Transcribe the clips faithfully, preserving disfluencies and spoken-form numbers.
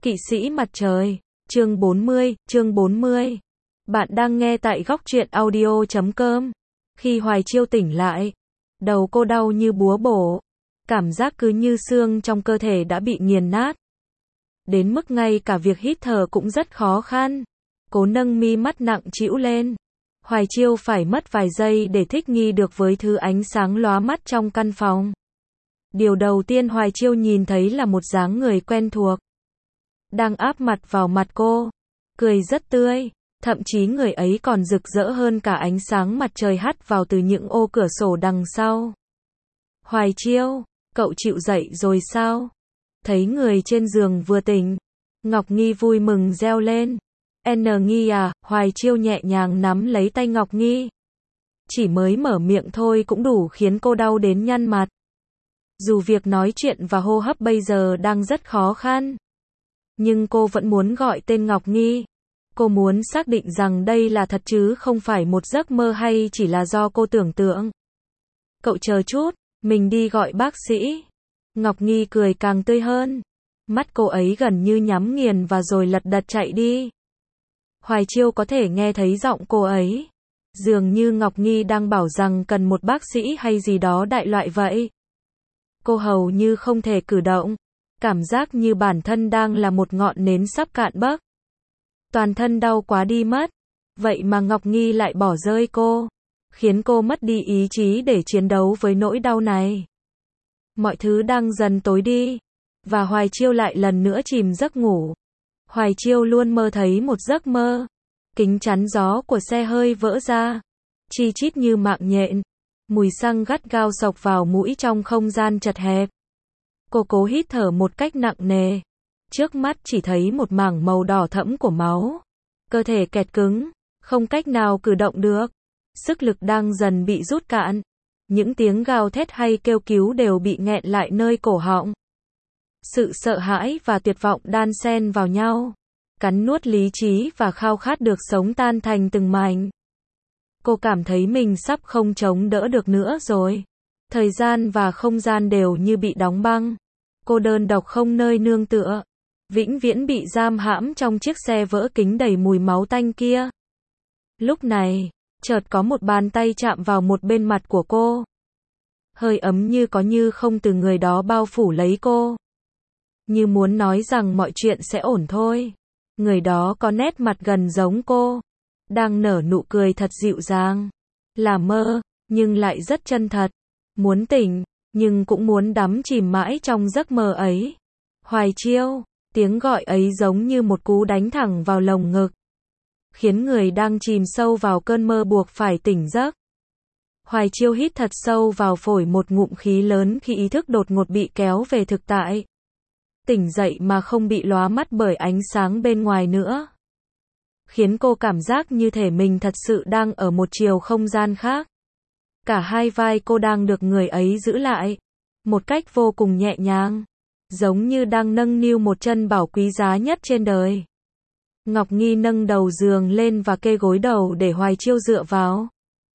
Kỵ sĩ mặt trời, chương bốn mươi, chương bốn mươi. Bạn đang nghe tại góc truyện audio chấm com. Khi Hoài Chiêu tỉnh lại, đầu cô đau như búa bổ, cảm giác cứ như xương trong cơ thể đã bị nghiền nát. Đến mức ngay cả việc hít thở cũng rất khó khăn. Cố nâng mi mắt nặng trĩu lên. Hoài Chiêu phải mất vài giây để thích nghi được với thứ ánh sáng lóa mắt trong căn phòng. Điều đầu tiên Hoài Chiêu nhìn thấy là một dáng người quen thuộc, đang áp mặt vào mặt cô, cười rất tươi, thậm chí người ấy còn rực rỡ hơn cả ánh sáng mặt trời hắt vào từ những ô cửa sổ đằng sau. Hoài Chiêu, cậu chịu dậy rồi sao? Thấy người trên giường vừa tỉnh, Ngọc Nghi vui mừng reo lên. N Nghi à, Hoài Chiêu nhẹ nhàng nắm lấy tay Ngọc Nghi. Chỉ mới mở miệng thôi cũng đủ khiến cô đau đến nhăn mặt. Dù việc nói chuyện và hô hấp bây giờ đang rất khó khăn, nhưng cô vẫn muốn gọi tên Ngọc Nghi. Cô muốn xác định rằng đây là thật chứ không phải một giấc mơ hay chỉ là do cô tưởng tượng. Cậu chờ chút, mình đi gọi bác sĩ. Ngọc Nghi cười càng tươi hơn. Mắt cô ấy gần như nhắm nghiền và rồi lật đật chạy đi. Hoài Chiêu có thể nghe thấy giọng cô ấy. Dường như Ngọc Nghi đang bảo rằng cần một bác sĩ hay gì đó đại loại vậy. Cô hầu như không thể cử động. Cảm giác như bản thân đang là một ngọn nến sắp cạn bấc. Toàn thân đau quá đi mất. Vậy mà Ngọc Nghi lại bỏ rơi cô, khiến cô mất đi ý chí để chiến đấu với nỗi đau này. Mọi thứ đang dần tối đi, và Hoài Chiêu lại lần nữa chìm giấc ngủ. Hoài Chiêu luôn mơ thấy một giấc mơ. Kính chắn gió của xe hơi vỡ ra, chi chít như mạng nhện. Mùi xăng gắt gao xộc vào mũi trong không gian chật hẹp. Cô cố hít thở một cách nặng nề. Trước mắt chỉ thấy một mảng màu đỏ thẫm của máu. Cơ thể kẹt cứng, không cách nào cử động được. Sức lực đang dần bị rút cạn. Những tiếng gào thét hay kêu cứu đều bị nghẹn lại nơi cổ họng. Sự sợ hãi và tuyệt vọng đan xen vào nhau, cắn nuốt lý trí và khao khát được sống tan thành từng mảnh. Cô cảm thấy mình sắp không chống đỡ được nữa rồi. Thời gian và không gian đều như bị đóng băng. Cô đơn độc không nơi nương tựa, vĩnh viễn bị giam hãm trong chiếc xe vỡ kính đầy mùi máu tanh kia. Lúc này, chợt có một bàn tay chạm vào một bên mặt của cô. Hơi ấm như có như không từ người đó bao phủ lấy cô. Như muốn nói rằng mọi chuyện sẽ ổn thôi. Người đó có nét mặt gần giống cô, đang nở nụ cười thật dịu dàng. Là mơ, nhưng lại rất chân thật. Muốn tỉnh, nhưng cũng muốn đắm chìm mãi trong giấc mơ ấy. Hoài Chiêu, tiếng gọi ấy giống như một cú đánh thẳng vào lồng ngực, khiến người đang chìm sâu vào cơn mơ buộc phải tỉnh giấc. Hoài Chiêu hít thật sâu vào phổi một ngụm khí lớn khi ý thức đột ngột bị kéo về thực tại. Tỉnh dậy mà không bị lóa mắt bởi ánh sáng bên ngoài nữa, khiến cô cảm giác như thể mình thật sự đang ở một chiều không gian khác. Cả hai vai cô đang được người ấy giữ lại, một cách vô cùng nhẹ nhàng, giống như đang nâng niu một chân bảo quý giá nhất trên đời. Ngọc Nghi nâng đầu giường lên và kê gối đầu để Hoài Chiêu dựa vào.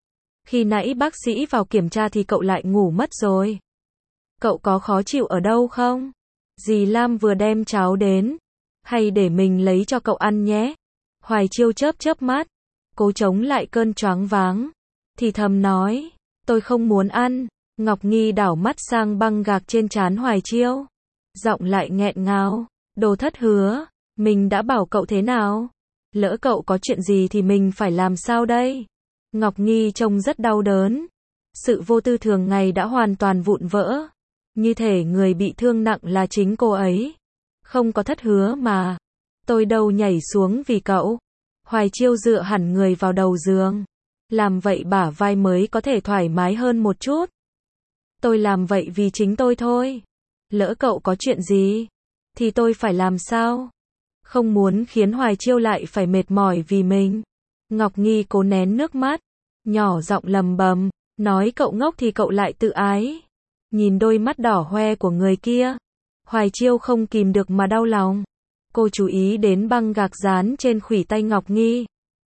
Khi nãy bác sĩ vào kiểm tra thì cậu lại ngủ mất rồi. Cậu có khó chịu ở đâu không? Dì Lam vừa đem cháo đến. Hay để mình lấy cho cậu ăn nhé? Hoài Chiêu chớp chớp mắt, cố chống lại cơn choáng váng, thì thầm nói, tôi không muốn ăn. Ngọc Nghi đảo mắt sang băng gạc trên trán Hoài Chiêu, giọng lại nghẹn ngào, đồ thất hứa, mình đã bảo cậu thế nào? Lỡ cậu có chuyện gì thì mình phải làm sao đây? Ngọc Nghi trông rất đau đớn. Sự vô tư thường ngày đã hoàn toàn vụn vỡ. Như thể người bị thương nặng là chính cô ấy. Không có thất hứa mà. Tôi đâu nhảy xuống vì cậu. Hoài Chiêu dựa hẳn người vào đầu giường. Làm vậy bả vai mới có thể thoải mái hơn một chút. Tôi làm vậy vì chính tôi thôi. Lỡ cậu có chuyện gì, thì tôi phải làm sao? Không muốn khiến Hoài Chiêu lại phải mệt mỏi vì mình. Ngọc Nghi cố nén nước mắt, nhỏ giọng lầm bầm, nói cậu ngốc thì cậu lại tự ái. Nhìn đôi mắt đỏ hoe của người kia, Hoài Chiêu không kìm được mà đau lòng. Cô chú ý đến băng gạc dán trên khuỷu tay Ngọc Nghi.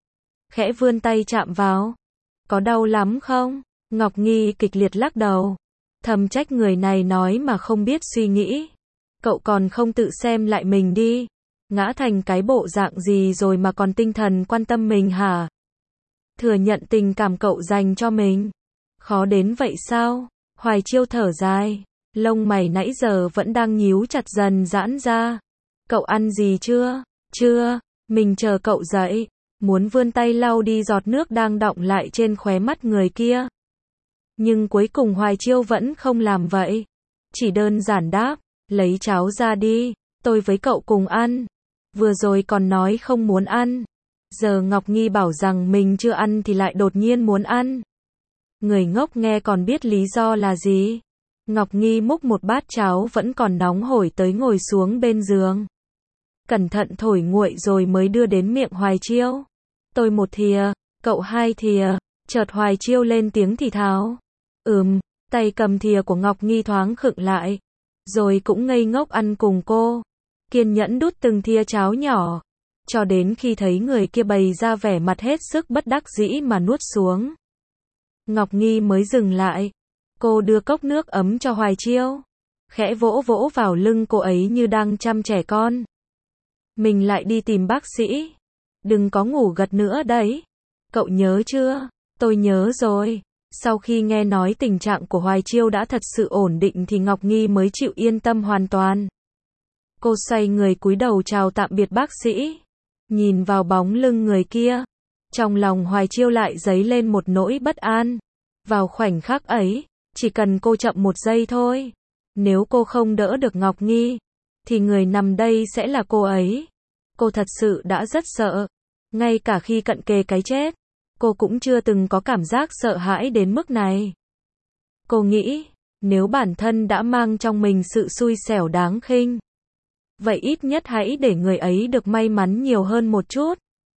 Khẽ vươn tay chạm vào. Có đau lắm không? Ngọc Nghi kịch liệt lắc đầu. Thầm trách người này nói mà không biết suy nghĩ. Cậu còn không tự xem lại mình đi. ngã thành cái bộ dạng gì rồi mà còn tinh thần quan tâm mình hả? Thừa nhận tình cảm cậu dành cho mình. Khó đến vậy sao? Hoài Chiêu thở dài. Lông mày nãy giờ vẫn đang nhíu chặt dần giãn ra. Cậu ăn gì chưa? Chưa. Mình chờ cậu dậy. Muốn vươn tay lau đi giọt nước đang đọng lại trên khóe mắt người kia. Nhưng cuối cùng Hoài Chiêu vẫn không làm vậy. Chỉ đơn giản đáp, lấy cháo ra đi, tôi với cậu cùng ăn. Vừa rồi còn nói không muốn ăn. Giờ Ngọc Nghi bảo rằng mình chưa ăn thì lại đột nhiên muốn ăn. Người ngốc nghe còn biết lý do là gì. Ngọc Nghi múc một bát cháo vẫn còn nóng hổi tới ngồi xuống bên giường. Cẩn thận thổi nguội rồi mới đưa đến miệng Hoài Chiêu. Tôi một thìa, cậu hai thìa. Chợt Hoài Chiêu lên tiếng thì thào. Ừm, tay cầm thìa của Ngọc Nghi thoáng khựng lại. Rồi cũng ngây ngốc ăn cùng cô. Kiên nhẫn đút từng thìa cháo nhỏ. Cho đến khi thấy người kia bày ra vẻ mặt hết sức bất đắc dĩ mà nuốt xuống. Ngọc Nghi mới dừng lại. Cô đưa cốc nước ấm cho Hoài Chiêu. Khẽ vỗ vỗ vào lưng cô ấy như đang chăm trẻ con. Mình lại đi tìm bác sĩ. Đừng có ngủ gật nữa đấy. Cậu nhớ chưa? Tôi nhớ rồi. Sau khi nghe nói tình trạng của Hoài Chiêu đã thật sự ổn định thì Ngọc Nghi mới chịu yên tâm hoàn toàn. Cô xoay người cúi đầu chào tạm biệt bác sĩ. Nhìn vào bóng lưng người kia. Trong lòng Hoài Chiêu lại dấy lên một nỗi bất an. Vào khoảnh khắc ấy, chỉ cần cô chậm một giây thôi. Nếu cô không đỡ được Ngọc Nghi, thì người nằm đây sẽ là cô ấy. Cô thật sự đã rất sợ. Ngay cả khi cận kề cái chết, cô cũng chưa từng có cảm giác sợ hãi đến mức này. Cô nghĩ, nếu bản thân đã mang trong mình sự xui xẻo đáng khinh, vậy ít nhất hãy để người ấy được may mắn nhiều hơn một chút.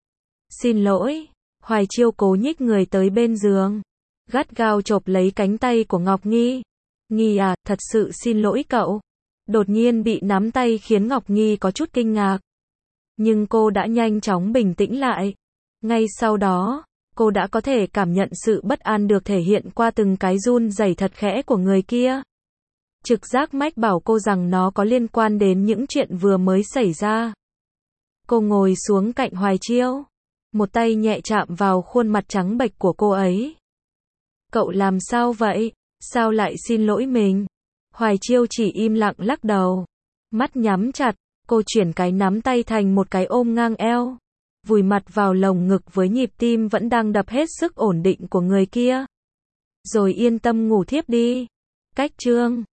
Xin lỗi. Hoài Chiêu cố nhích người tới bên giường. Gắt gao chộp lấy cánh tay của Ngọc Nghi. Nghi à, thật sự xin lỗi cậu. Đột nhiên bị nắm tay khiến Ngọc Nghi có chút kinh ngạc. Nhưng cô đã nhanh chóng bình tĩnh lại. Ngay sau đó, cô đã có thể cảm nhận sự bất an được thể hiện qua từng cái run rẩy thật khẽ của người kia. Trực giác mách bảo cô rằng nó có liên quan đến những chuyện vừa mới xảy ra. Cô ngồi xuống cạnh Hoài Chiêu. Một tay nhẹ chạm vào khuôn mặt trắng bệch của cô ấy. Cậu làm sao vậy? Sao lại xin lỗi mình? Hoài Chiêu chỉ im lặng lắc đầu. Mắt nhắm chặt, cô chuyển cái nắm tay thành một cái ôm ngang eo. Vùi mặt vào lồng ngực với nhịp tim vẫn đang đập hết sức ổn định của người kia. Rồi yên tâm ngủ thiếp đi. Cách chương